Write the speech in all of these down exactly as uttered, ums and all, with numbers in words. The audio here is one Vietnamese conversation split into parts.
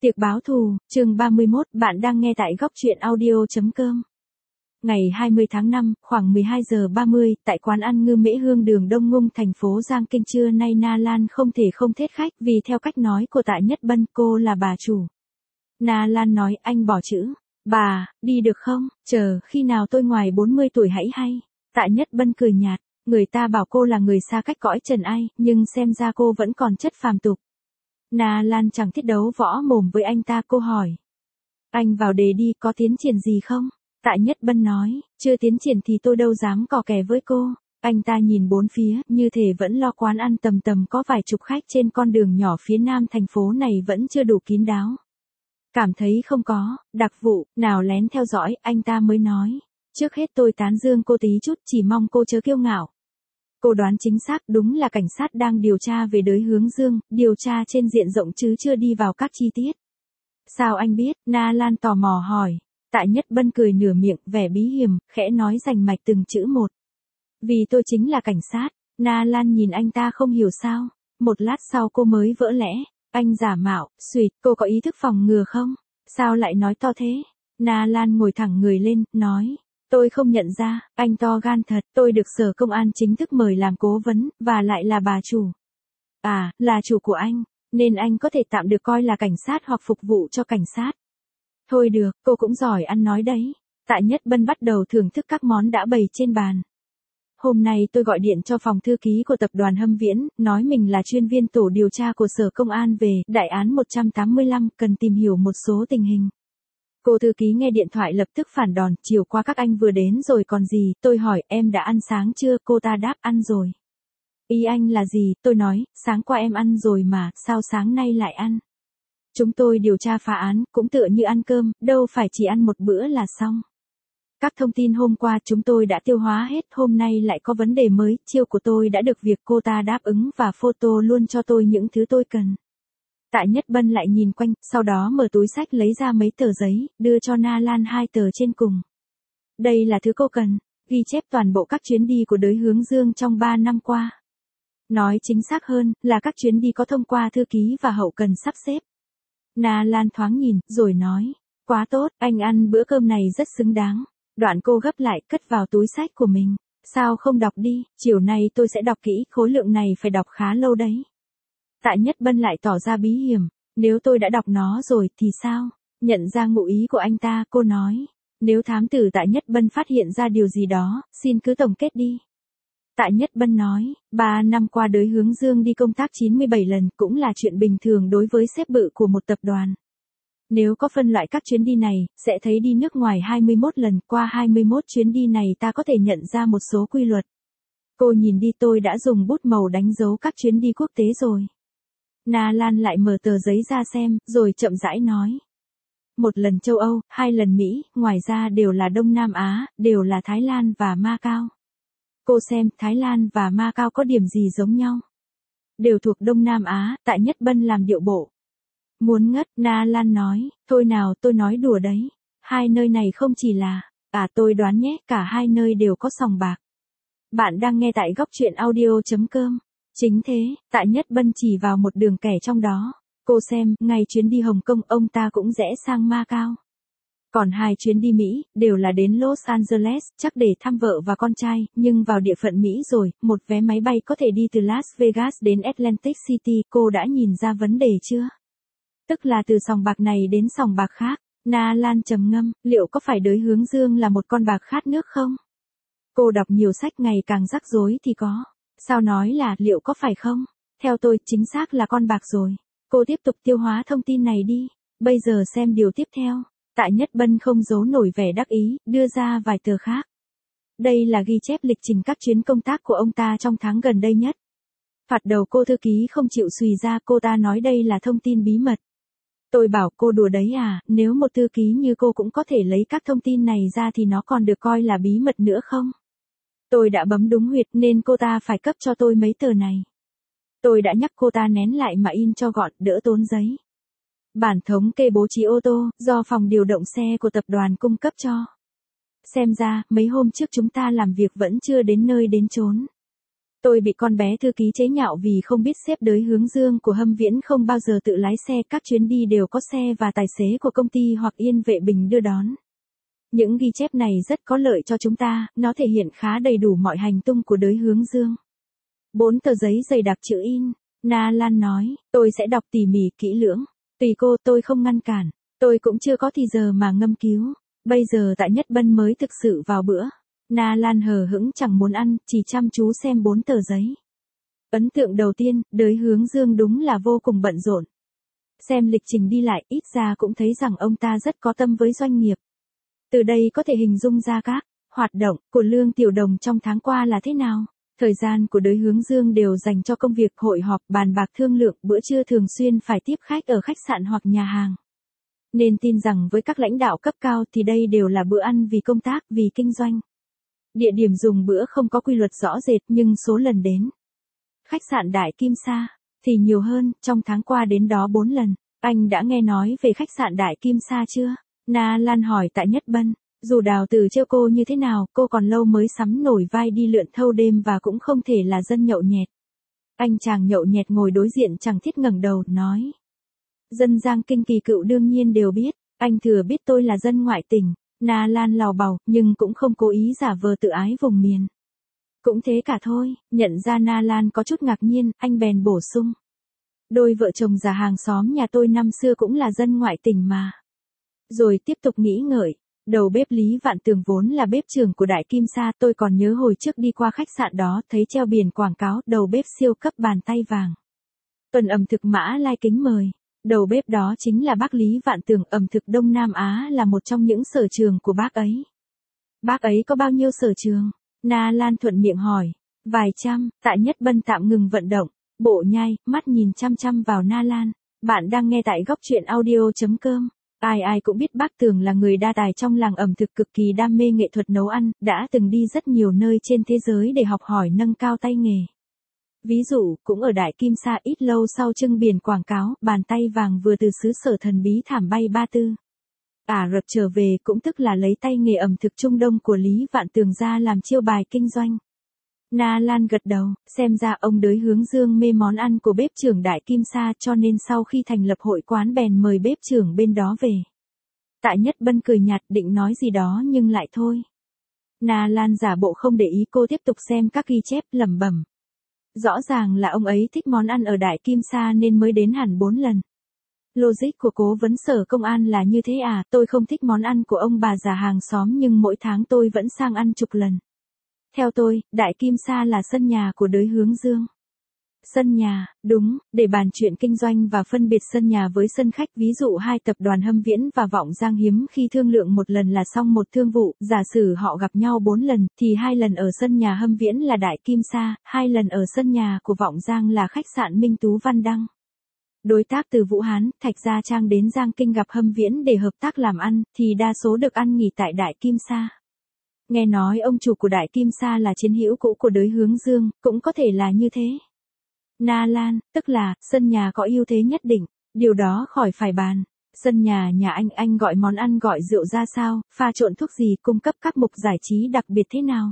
Tiệc báo thù, chương ba mươi mốt, bạn đang nghe tại góc truyện audio chấm com. Ngày hai mươi tháng năm, khoảng mười hai giờ ba mươi, tại quán ăn Ngư Mễ Hương đường Đông Ngung thành phố Giang Kinh trưa nay Na Lan không thể không thết khách vì theo cách nói của Tạ Nhất Bân cô là bà chủ. Na Lan nói anh bỏ chữ, bà, đi được không, chờ khi nào tôi ngoài bốn mươi tuổi hãy hay. Tạ Nhất Bân cười nhạt, người ta bảo cô là người xa cách cõi trần ai, nhưng xem ra cô vẫn còn chất phàm tục. Na Lan chẳng thiết đấu võ mồm với anh ta, cô hỏi. Anh vào đề đi, có tiến triển gì không? Tạ Nhất Bân nói, chưa tiến triển thì tôi đâu dám cò kè với cô. Anh ta nhìn bốn phía, như thể vẫn lo quán ăn tầm tầm có vài chục khách trên con đường nhỏ phía nam thành phố này vẫn chưa đủ kín đáo. Cảm thấy không có, đặc vụ, nào lén theo dõi, anh ta mới nói. Trước hết tôi tán dương cô tí chút, chỉ mong cô chớ kiêu ngạo. Cô đoán chính xác, đúng là cảnh sát đang điều tra về đới hướng dương, điều tra trên diện rộng chứ chưa đi vào các chi tiết. Sao anh biết? Na Lan tò mò hỏi. Tạ Nhất Bân cười nửa miệng, vẻ bí hiểm, khẽ nói rành mạch từng chữ một. Vì tôi chính là cảnh sát. Na Lan nhìn anh ta không hiểu sao. Một lát sau cô mới vỡ lẽ. Anh giả mạo, xuyệt, cô có ý thức phòng ngừa không? Sao lại nói to thế? Na Lan ngồi thẳng người lên, nói. Tôi không nhận ra, anh to gan thật, tôi được sở công an chính thức mời làm cố vấn, và lại là bà chủ. À, là chủ của anh, nên anh có thể tạm được coi là cảnh sát hoặc phục vụ cho cảnh sát. Thôi được, cô cũng giỏi ăn nói đấy. Tạ Nhất Bân bắt đầu thưởng thức các món đã bày trên bàn. Hôm nay tôi gọi điện cho phòng thư ký của tập đoàn Hâm Viễn, nói mình là chuyên viên tổ điều tra của sở công an về đại án một trăm tám mươi lăm, cần tìm hiểu một số tình hình. Cô thư ký nghe điện thoại lập tức phản đòn, chiều qua các anh vừa đến rồi còn gì, tôi hỏi em đã ăn sáng chưa, cô ta đáp ăn rồi. Ý anh là gì, tôi nói, sáng qua em ăn rồi mà, sao sáng nay lại ăn. Chúng tôi điều tra phá án, cũng tựa như ăn cơm, đâu phải chỉ ăn một bữa là xong. Các thông tin hôm qua chúng tôi đã tiêu hóa hết, hôm nay lại có vấn đề mới, chiêu của tôi đã được việc, cô ta đáp ứng và photo luôn cho tôi những thứ tôi cần. Tạ Nhất Bân lại nhìn quanh, sau đó mở túi xách lấy ra mấy tờ giấy, đưa cho Na Lan hai tờ trên cùng. Đây là thứ cô cần, ghi chép toàn bộ các chuyến đi của đới hướng dương trong ba năm qua. Nói chính xác hơn, là các chuyến đi có thông qua thư ký và hậu cần sắp xếp. Na Lan thoáng nhìn, rồi nói, quá tốt, anh ăn bữa cơm này rất xứng đáng. Đoạn cô gấp lại, cất vào túi xách của mình. Sao không đọc đi, chiều nay tôi sẽ đọc kỹ, khối lượng này phải đọc khá lâu đấy. Tạ Nhất Bân lại tỏ ra bí hiểm, nếu tôi đã đọc nó rồi thì sao? Nhận ra ngụ ý của anh ta, cô nói, nếu thám tử Tạ Nhất Bân phát hiện ra điều gì đó, xin cứ tổng kết đi. Tạ Nhất Bân nói, ba năm qua đới hướng dương đi công tác chín mươi bảy lần cũng là chuyện bình thường đối với sếp bự của một tập đoàn. Nếu có phân loại các chuyến đi này, sẽ thấy đi nước ngoài hai mươi mốt lần, qua hai mươi mốt chuyến đi này ta có thể nhận ra một số quy luật. Cô nhìn đi, tôi đã dùng bút màu đánh dấu các chuyến đi quốc tế rồi. Na Lan lại mở tờ giấy ra xem, rồi chậm rãi nói. Một lần châu Âu, hai lần Mỹ, ngoài ra đều là Đông Nam Á, đều là Thái Lan và Macau. Cô xem, Thái Lan và Macau có điểm gì giống nhau? Đều thuộc Đông Nam Á, Tạ Nhất Bân làm điệu bộ. Muốn ngất, Na Lan nói, thôi nào, tôi nói đùa đấy. Hai nơi này không chỉ là, à tôi đoán nhé, cả hai nơi đều có sòng bạc. Bạn đang nghe tại góc truyện audio chấm com. Chính thế, Tạ Nhất Bân chỉ vào một đường kẻ trong đó. Cô xem, ngày chuyến đi Hồng Kông ông ta cũng rẽ sang Macau. Còn hai chuyến đi Mỹ, đều là đến Los Angeles, chắc để thăm vợ và con trai, nhưng vào địa phận Mỹ rồi, một vé máy bay có thể đi từ Las Vegas đến Atlantic City, cô đã nhìn ra vấn đề chưa? Tức là từ sòng bạc này đến sòng bạc khác. Na Lan trầm ngâm, liệu có phải đới hướng dương là một con bạc khát nước không? Cô đọc nhiều sách ngày càng rắc rối thì có. Sao nói là liệu có phải không? Theo tôi, chính xác là con bạc rồi. Cô tiếp tục tiêu hóa thông tin này đi. Bây giờ xem điều tiếp theo. Tạ Nhất Bân không giấu nổi vẻ đắc ý, đưa ra vài tờ khác. Đây là ghi chép lịch trình các chuyến công tác của ông ta trong tháng gần đây nhất. Phạt đầu cô thư ký không chịu xùy ra, cô ta nói đây là thông tin bí mật. Tôi bảo cô đùa đấy à, nếu một thư ký như cô cũng có thể lấy các thông tin này ra thì nó còn được coi là bí mật nữa không? Tôi đã bấm đúng huyệt nên cô ta phải cấp cho tôi mấy tờ này. Tôi đã nhắc cô ta nén lại mà in cho gọn, đỡ tốn giấy. Bản thống kê bố trí ô tô, do phòng điều động xe của tập đoàn cung cấp cho. Xem ra, mấy hôm trước chúng ta làm việc vẫn chưa đến nơi đến chốn. Tôi bị con bé thư ký chế nhạo vì không biết xếp đới hướng dương của Hâm Viễn không bao giờ tự lái xe, các chuyến đi đều có xe và tài xế của công ty hoặc Yên Vệ Bình đưa đón. Những ghi chép này rất có lợi cho chúng ta, nó thể hiện khá đầy đủ mọi hành tung của đới hướng dương. Bốn tờ giấy dày đặc chữ in, Na Lan nói, tôi sẽ đọc tỉ mỉ kỹ lưỡng. Tùy cô, tôi không ngăn cản. Tôi cũng chưa có thì giờ mà ngâm cứu. Bây giờ tại Nhất Bân mới thực sự vào bữa. Na Lan hờ hững chẳng muốn ăn, chỉ chăm chú xem bốn tờ giấy. Ấn tượng đầu tiên, đới hướng dương đúng là vô cùng bận rộn. Xem lịch trình đi lại, ít ra cũng thấy rằng ông ta rất có tâm với doanh nghiệp. Từ đây có thể hình dung ra các hoạt động của Lương Tiểu Đồng trong tháng qua là thế nào. Thời gian của đới hướng dương đều dành cho công việc, hội họp, bàn bạc thương lượng, bữa trưa thường xuyên phải tiếp khách ở khách sạn hoặc nhà hàng. Nên tin rằng với các lãnh đạo cấp cao thì đây đều là bữa ăn vì công tác, vì kinh doanh. Địa điểm dùng bữa không có quy luật rõ rệt nhưng số lần đến. Khách sạn Đại Kim Sa thì nhiều hơn, trong tháng qua đến đó bốn lần. Anh đã nghe nói về khách sạn Đại Kim Sa chưa? Na Lan hỏi tại Nhất Bân. Dù Đào Tử trêu cô như thế nào, cô còn lâu mới sắm nổi vai đi lượn thâu đêm và cũng không thể là dân nhậu nhẹt. Anh chàng nhậu nhẹt ngồi đối diện chẳng thiết ngẩng đầu, nói. Dân Giang Kinh kỳ cựu đương nhiên đều biết, anh thừa biết tôi là dân ngoại tỉnh. Na Lan lào bào, nhưng cũng không cố ý giả vờ tự ái vùng miền. Cũng thế cả thôi, nhận ra Na Lan có chút ngạc nhiên, anh bèn bổ sung. Đôi vợ chồng già hàng xóm nhà tôi năm xưa cũng là dân ngoại tỉnh mà. Rồi tiếp tục nghĩ ngợi. Đầu bếp Lý Vạn Tường vốn là bếp trưởng của Đại Kim Sa, tôi còn nhớ hồi trước đi qua khách sạn đó thấy treo biển quảng cáo đầu bếp siêu cấp bàn tay vàng. Tuần ẩm thực Mã Lai kính mời. Đầu bếp đó chính là bác Lý Vạn Tường, ẩm thực Đông Nam Á là một trong những sở trường của bác ấy. Bác ấy có bao nhiêu sở trường? Na Lan thuận miệng hỏi. Vài trăm, tại Nhất Bân tạm ngừng vận động, bộ nhai, mắt nhìn chăm chăm vào Na Lan. Bạn đang nghe tại góc truyện audio chấm com. Ai ai cũng biết bác Tường là người đa tài trong làng ẩm thực, cực kỳ đam mê nghệ thuật nấu ăn, đã từng đi rất nhiều nơi trên thế giới để học hỏi nâng cao tay nghề. Ví dụ, cũng ở Đại Kim Sa ít lâu sau trưng biển quảng cáo, bàn tay vàng vừa từ xứ sở thần bí thảm bay Ba Tư Ả Rập trở về, cũng tức là lấy tay nghề ẩm thực Trung Đông của Lý Vạn Tường ra làm chiêu bài kinh doanh. Na Lan gật đầu, xem ra ông đới hướng dương mê món ăn của bếp trưởng Đại Kim Sa, cho nên sau khi thành lập hội quán bèn mời bếp trưởng bên đó về. Tại Nhất Bân cười nhạt định nói gì đó nhưng lại thôi. Na Lan giả bộ không để ý, cô tiếp tục xem các ghi chép, lẩm bẩm. Rõ ràng là ông ấy thích món ăn ở Đại Kim Sa nên mới đến hẳn bốn lần. Logic của cố vấn Sở Công an là như thế à, tôi không thích món ăn của ông bà già hàng xóm nhưng mỗi tháng tôi vẫn sang ăn chục lần. Theo tôi, Đại Kim Sa là sân nhà của đới hướng dương. Sân nhà, đúng, để bàn chuyện kinh doanh và phân biệt sân nhà với sân khách, ví dụ hai tập đoàn Hâm Viễn và Vọng Giang hiếm khi thương lượng một lần là xong một thương vụ, giả sử họ gặp nhau bốn lần, thì hai lần ở sân nhà Hâm Viễn là Đại Kim Sa, hai lần ở sân nhà của Vọng Giang là khách sạn Minh Tú Văn Đăng. Đối tác từ Vũ Hán, Thạch Gia Trang đến Giang Kinh gặp Hâm Viễn để hợp tác làm ăn, thì đa số được ăn nghỉ tại Đại Kim Sa. Nghe nói ông chủ của Đại Kim Sa là chiến hữu cũ của đới hướng dương, cũng có thể là như thế. Na Lan, tức là, sân nhà có ưu thế nhất định, điều đó khỏi phải bàn. Sân nhà nhà anh, anh gọi món ăn gọi rượu ra sao, pha trộn thuốc gì, cung cấp các mục giải trí đặc biệt thế nào?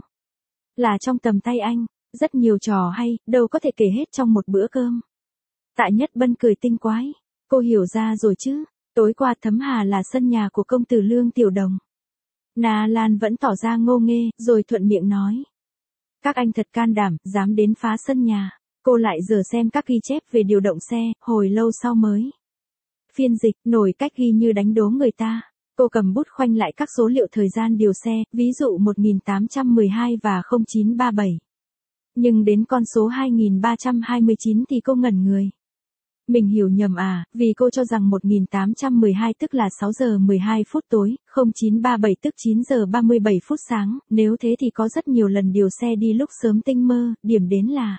Là trong tầm tay anh, rất nhiều trò hay, đâu có thể kể hết trong một bữa cơm. Tại Nhất Bân cười tinh quái, cô hiểu ra rồi chứ, tối qua Thấm Hà là sân nhà của công tử Lương Tiểu Đồng. Na Lan vẫn tỏ ra ngô nghê, rồi thuận miệng nói. Các anh thật can đảm, dám đến phá sân nhà. Cô lại giờ xem các ghi chép về điều động xe, hồi lâu sau mới. Phiên dịch, nổi cách ghi như đánh đố người ta. Cô cầm bút khoanh lại các số liệu thời gian điều xe, ví dụ một nghìn tám trăm mười hai và không chín ba bảy. Nhưng đến con số hai nghìn ba trăm hai mươi chín thì cô ngẩn người. Mình hiểu nhầm à, vì cô cho rằng một nghìn tám trăm mười hai tức là sáu giờ mười hai phút tối, không chín ba bảy tức chín giờ ba mươi bảy phút sáng, nếu thế thì có rất nhiều lần điều xe đi lúc sớm tinh mơ, điểm đến là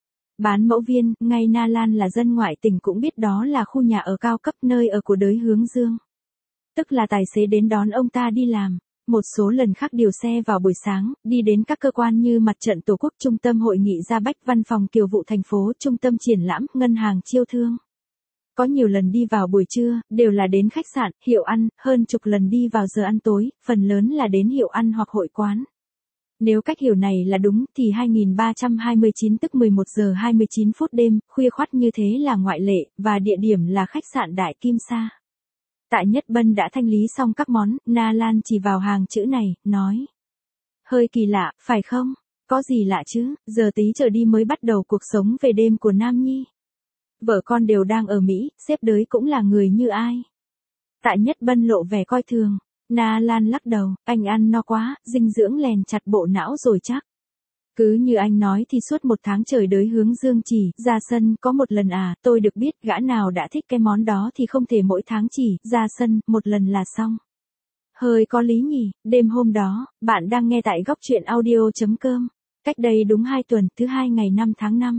Bán Mẫu Viên. Ngay Na Lan là dân ngoại tỉnh cũng biết đó là khu nhà ở cao cấp, nơi ở của đới hướng dương. Tức là tài xế đến đón ông ta đi làm. Một số lần khác điều xe vào buổi sáng, đi đến các cơ quan như Mặt trận Tổ quốc, Trung tâm Hội nghị Gia Bách, Văn phòng Kiều vụ thành phố, Trung tâm Triển lãm, Ngân hàng Chiêu thương. Có nhiều lần đi vào buổi trưa, đều là đến khách sạn, hiệu ăn, hơn chục lần đi vào giờ ăn tối, phần lớn là đến hiệu ăn hoặc hội quán. Nếu cách hiểu này là đúng thì hai nghìn ba trăm hai mươi chín tức mười một giờ hai mươi chín phút đêm, khuya khoắt như thế là ngoại lệ, và địa điểm là khách sạn Đại Kim Sa. Tạ Nhất Bân đã thanh lý xong các món, Na Lan chỉ vào hàng chữ này, nói. Hơi kỳ lạ, phải không? Có gì lạ chứ, giờ tí trở đi mới bắt đầu cuộc sống về đêm của Nam Nhi. Vợ con đều đang ở Mỹ, sếp đới cũng là người như ai. Tạ Nhất Bân lộ vẻ coi thường. Na Lan lắc đầu, anh ăn no quá, dinh dưỡng lèn chặt bộ não rồi chắc. Cứ như anh nói thì suốt một tháng trời đới hướng dương chỉ, ra sân, có một lần à, tôi được biết gã nào đã thích cái món đó thì không thể mỗi tháng chỉ, ra sân, một lần là xong. Hơi có lý nhỉ, đêm hôm đó, bạn đang nghe tại góc truyện audio.com. Cách đây đúng hai tuần, thứ hai ngày năm tháng năm.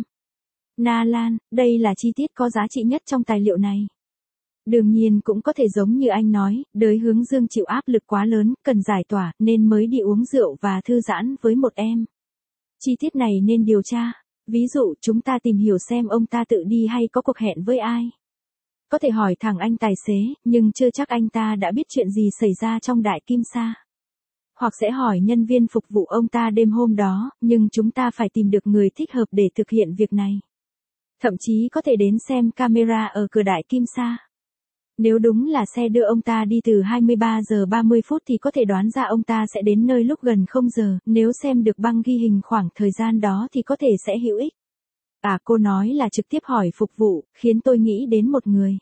Na Lan, đây là chi tiết có giá trị nhất trong tài liệu này. Đương nhiên cũng có thể giống như anh nói, đới hướng dương chịu áp lực quá lớn, cần giải tỏa, nên mới đi uống rượu và thư giãn với một em. Chi tiết này nên điều tra. Ví dụ, chúng ta tìm hiểu xem ông ta tự đi hay có cuộc hẹn với ai. Có thể hỏi thẳng anh tài xế, nhưng chưa chắc anh ta đã biết chuyện gì xảy ra trong Đại Kim Sa. Hoặc sẽ hỏi nhân viên phục vụ ông ta đêm hôm đó, nhưng chúng ta phải tìm được người thích hợp để thực hiện việc này. Thậm chí có thể đến xem camera ở cửa Đại Kim Sa. Nếu đúng là xe đưa ông ta đi từ hai mươi ba giờ ba mươi phút thì có thể đoán ra ông ta sẽ đến nơi lúc gần không giờ, nếu xem được băng ghi hình khoảng thời gian đó thì có thể sẽ hữu ích. À, cô nói là trực tiếp hỏi phục vụ, khiến tôi nghĩ đến một người.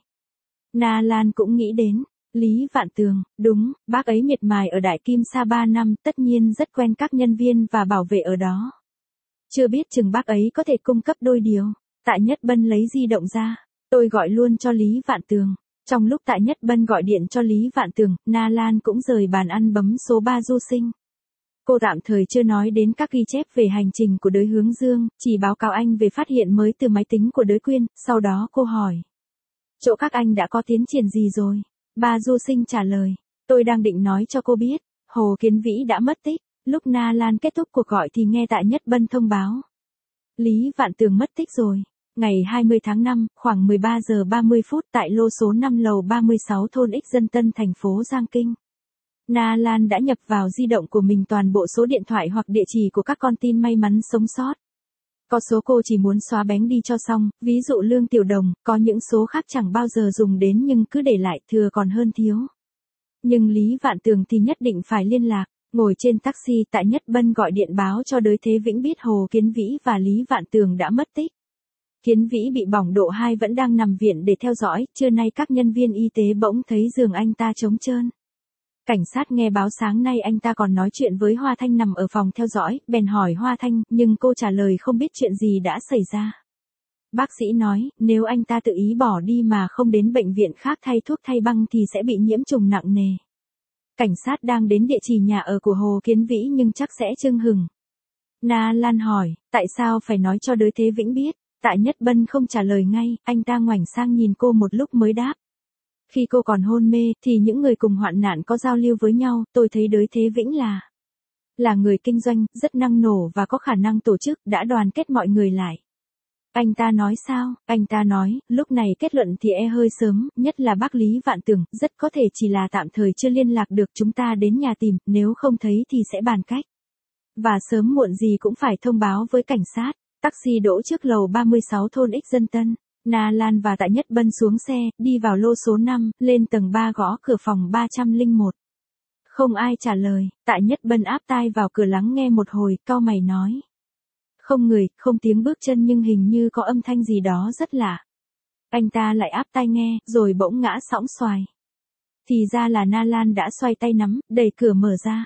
Na Lan cũng nghĩ đến, Lý Vạn Tường, đúng, bác ấy miệt mài ở Đại Kim Sa ba năm, tất nhiên rất quen các nhân viên và bảo vệ ở đó. Chưa biết chừng bác ấy có thể cung cấp đôi điều. Tạ Nhất Bân lấy di động ra, tôi gọi luôn cho Lý Vạn Tường. Trong lúc Tạ Nhất Bân gọi điện cho Lý Vạn Tường, Na Lan cũng rời bàn ăn bấm số ba Du Sinh. Cô tạm thời chưa nói đến các ghi chép về hành trình của đới hướng dương, chỉ báo cáo anh về phát hiện mới từ máy tính của đới Quyên, sau đó cô hỏi. Chỗ các anh đã có tiến triển gì rồi? Ba Du Sinh trả lời. Tôi đang định nói cho cô biết, Hồ Kiến Vĩ đã mất tích. Lúc Na Lan kết thúc cuộc gọi thì nghe Tạ Nhất Bân thông báo. Lý Vạn Tường mất tích rồi. Ngày hai mươi tháng năm, khoảng mười ba giờ ba mươi phút tại lô số năm lầu ba mươi sáu thôn X Dân Tân thành phố Giang Kinh. Na Lan đã nhập vào di động của mình toàn bộ số điện thoại hoặc địa chỉ của các con tin may mắn sống sót. Có số cô chỉ muốn xóa bén đi cho xong, ví dụ Lương Tiểu Đồng, có những số khác chẳng bao giờ dùng đến nhưng cứ để lại, thừa còn hơn thiếu. Nhưng Lý Vạn Tường thì nhất định phải liên lạc. Ngồi trên taxi, Tạ Nhất Bân gọi điện báo cho đới Thế Vĩnh biết Hồ Kiến Vĩ và Lý Vạn Tường đã mất tích. Kiến Vĩ bị bỏng độ hai vẫn đang nằm viện để theo dõi, trưa nay các nhân viên y tế bỗng thấy giường anh ta trống trơn. Cảnh sát nghe báo sáng nay anh ta còn nói chuyện với Hoa Thanh nằm ở phòng theo dõi, bèn hỏi Hoa Thanh, nhưng cô trả lời không biết chuyện gì đã xảy ra. Bác sĩ nói, nếu anh ta tự ý bỏ đi mà không đến bệnh viện khác thay thuốc thay băng thì sẽ bị nhiễm trùng nặng nề. Cảnh sát đang đến địa chỉ nhà ở của Hồ Kiến Vĩ nhưng chắc sẽ chưng hửng. Na Lan hỏi, tại sao phải nói cho đới Thế Vĩnh biết? Tạ Nhất Bân không trả lời ngay, anh ta ngoảnh sang nhìn cô một lúc mới đáp. Khi cô còn hôn mê, thì những người cùng hoạn nạn có giao lưu với nhau, tôi thấy đới Thế Vĩnh là là người kinh doanh, rất năng nổ và có khả năng tổ chức, đã đoàn kết mọi người lại. Anh ta nói sao? Anh ta nói, lúc này kết luận thì e hơi sớm, nhất là bác Lý Vạn Tường, rất có thể chỉ là tạm thời chưa liên lạc được, chúng ta đến nhà tìm, nếu không thấy thì sẽ bàn cách. Và sớm muộn gì cũng phải thông báo với cảnh sát. Taxi đỗ trước lầu ba mươi sáu thôn X Dân Tân. Na Lan và Tạ Nhất Bân xuống xe, đi vào lô số năm, lên tầng ba gõ cửa phòng ba không một. Không ai trả lời, Tạ Nhất Bân áp tai vào cửa lắng nghe một hồi, cau mày nói. Không người, không tiếng bước chân nhưng hình như có âm thanh gì đó rất lạ. Anh ta lại áp tai nghe, rồi bỗng ngã sõng xoài. Thì ra là Na Lan đã xoay tay nắm, đẩy cửa mở ra.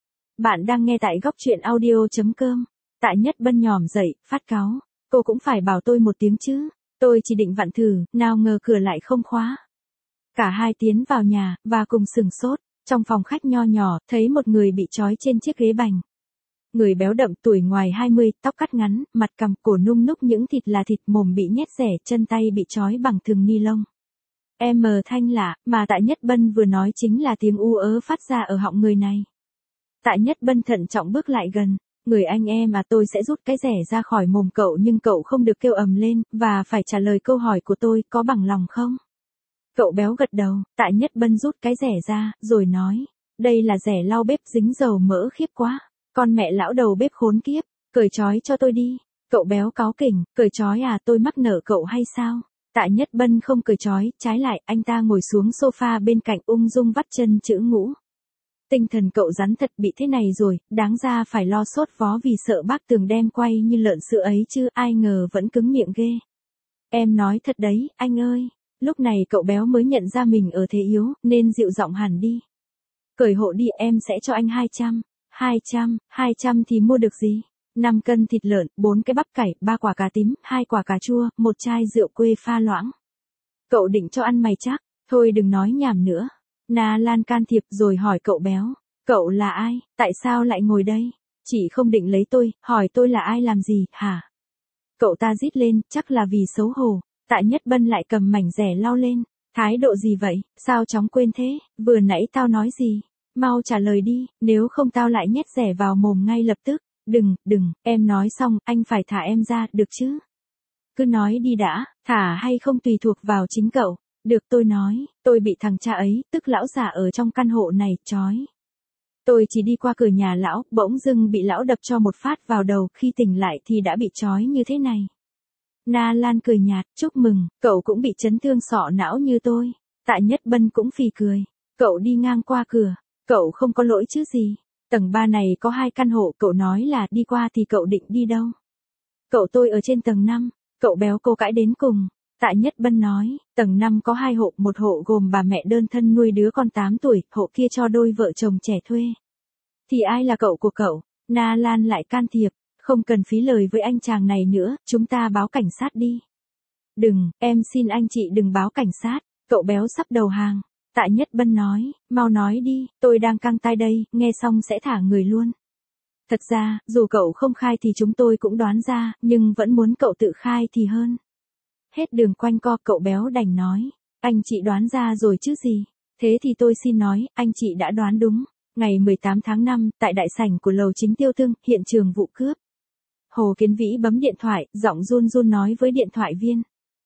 Bạn đang nghe tại góc truyện audio.com. Tạ Nhất Bân nhòm dậy, phát cáu. Cô cũng phải bảo tôi một tiếng chứ. Tôi chỉ định vặn thử, nào ngờ cửa lại không khóa. Cả hai tiến vào nhà, và cùng sửng sốt. Trong phòng khách nho nhỏ, thấy một người bị trói trên chiếc ghế bành. Người béo đậm tuổi ngoài hai mươi, tóc cắt ngắn, mặt cằm, cổ nung núc những thịt là thịt, mồm bị nhét rẻ, chân tay bị trói bằng thừng ni lông. Em mờ thanh lạ, mà Tạ Nhất Bân vừa nói chính là tiếng u ớ phát ra ở họng người này. Tạ Nhất Bân thận trọng bước lại gần. Người anh em mà tôi sẽ rút cái rẻ ra khỏi mồm cậu nhưng cậu không được kêu ầm lên, và phải trả lời câu hỏi của tôi, có bằng lòng không? Cậu béo gật đầu, Tạ Nhất Bân rút cái rẻ ra, rồi nói, đây là rẻ lau bếp dính dầu mỡ khiếp quá. Con mẹ lão đầu bếp khốn kiếp, cởi trói cho tôi đi. Cậu béo cáu kỉnh, cởi trói à, tôi mắc nợ cậu hay sao? Tạ Nhất Bân không cởi trói, trái lại, anh ta ngồi xuống sofa bên cạnh ung dung vắt chân chữ ngũ. Tinh thần cậu rắn thật bị thế này rồi, đáng ra phải lo sốt vó vì sợ bác Tường đem quay như lợn sữa ấy chứ, ai ngờ vẫn cứng miệng ghê. Em nói thật đấy, anh ơi. Lúc này cậu béo mới nhận ra mình ở thế yếu, nên dịu giọng hẳn đi. Cởi hộ đi, em sẽ cho anh hai trăm. hai trăm, hai trăm thì mua được gì? năm cân thịt lợn, bốn cái bắp cải, ba quả cà tím, hai quả cà chua, một chai rượu quê pha loãng. Cậu định cho ăn mày chắc, thôi đừng nói nhảm nữa. Na Lan can thiệp rồi hỏi cậu béo, cậu là ai, tại sao lại ngồi đây? Chị không định lấy tôi, hỏi tôi là ai làm gì, hả? Cậu ta rít lên, chắc là vì xấu hổ. Tạ Nhất Bân lại cầm mảnh rẻ lau lên, thái độ gì vậy, sao chóng quên thế, vừa nãy tao nói gì? Mau trả lời đi, nếu không tao lại nhét rẻ vào mồm ngay lập tức. Đừng, đừng, em nói xong, anh phải thả em ra, được chứ? Cứ nói đi đã, thả hay không tùy thuộc vào chính cậu. Được, tôi nói, tôi bị thằng cha ấy, tức lão già ở trong căn hộ này, trói. Tôi chỉ đi qua cửa nhà lão, bỗng dưng bị lão đập cho một phát vào đầu, khi tỉnh lại thì đã bị trói như thế này. Na Lan cười nhạt, chúc mừng, cậu cũng bị chấn thương sọ não như tôi. Tạ Nhất Bân cũng phì cười. Cậu đi ngang qua cửa, cậu không có lỗi chứ gì. Tầng ba này có hai căn hộ, cậu nói là đi qua thì cậu định đi đâu? Cậu tôi ở trên tầng năm, cậu béo cô cãi đến cùng. Tạ Nhất Bân nói, tầng năm có hai hộ, một hộ gồm bà mẹ đơn thân nuôi đứa con tám tuổi, hộ kia cho đôi vợ chồng trẻ thuê. Thì ai là cậu của cậu? Na Lan lại can thiệp, không cần phí lời với anh chàng này nữa, chúng ta báo cảnh sát đi. Đừng, em xin anh chị đừng báo cảnh sát, cậu béo sắp đầu hàng. Tạ Nhất Bân nói, mau nói đi, tôi đang căng tai đây, nghe xong sẽ thả người luôn. Thật ra, dù cậu không khai thì chúng tôi cũng đoán ra, nhưng vẫn muốn cậu tự khai thì hơn. Hết đường quanh co, cậu béo đành nói, anh chị đoán ra rồi chứ gì. Thế thì tôi xin nói, anh chị đã đoán đúng. Ngày mười tám tháng năm, tại đại sảnh của lầu chính Tiêu Tương, hiện trường vụ cướp. Hồ Kiến Vĩ bấm điện thoại, giọng run run nói với điện thoại viên.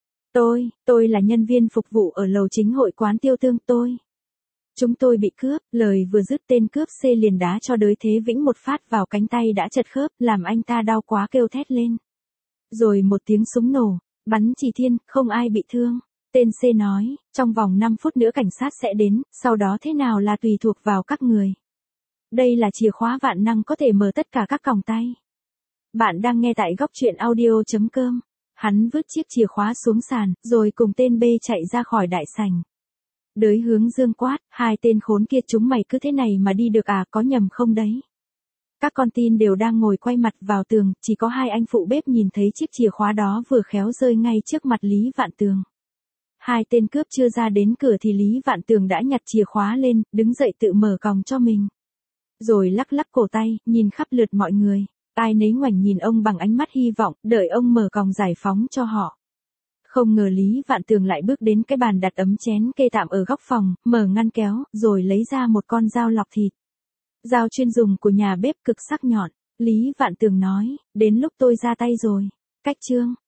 Tôi, tôi là nhân viên phục vụ ở lầu chính hội quán Tiêu Tương, tôi. Chúng tôi bị cướp, lời vừa dứt tên cướp C liền đá cho Đới Thế Vĩnh một phát vào cánh tay đã chật khớp, làm anh ta đau quá kêu thét lên. Rồi một tiếng súng nổ, bắn chỉ thiên, không ai bị thương. Tên C nói, trong vòng năm phút nữa cảnh sát sẽ đến, sau đó thế nào là tùy thuộc vào các người. Đây là chìa khóa vạn năng có thể mở tất cả các còng tay. Bạn đang nghe tại góc truyện audio chấm com. Hắn vứt chiếc chìa khóa xuống sàn, rồi cùng tên B chạy ra khỏi đại sảnh. Đới Hướng Dương quát, hai tên khốn kia chúng mày cứ thế này mà đi được à, có nhầm không đấy? Các con tin đều đang ngồi quay mặt vào tường, chỉ có hai anh phụ bếp nhìn thấy chiếc chìa khóa đó vừa khéo rơi ngay trước mặt Lý Vạn Tường. Hai tên cướp chưa ra đến cửa thì Lý Vạn Tường đã nhặt chìa khóa lên, đứng dậy tự mở còng cho mình. Rồi lắc lắc cổ tay, nhìn khắp lượt mọi người. Ai nấy ngoảnh nhìn ông bằng ánh mắt hy vọng, đợi ông mở còng giải phóng cho họ. Không ngờ Lý Vạn Tường lại bước đến cái bàn đặt ấm chén kê tạm ở góc phòng, mở ngăn kéo, rồi lấy ra một con dao lọc thịt. Dao chuyên dùng của nhà bếp cực sắc nhọn. Lý Vạn Tường nói, đến lúc tôi ra tay rồi. Cách chương.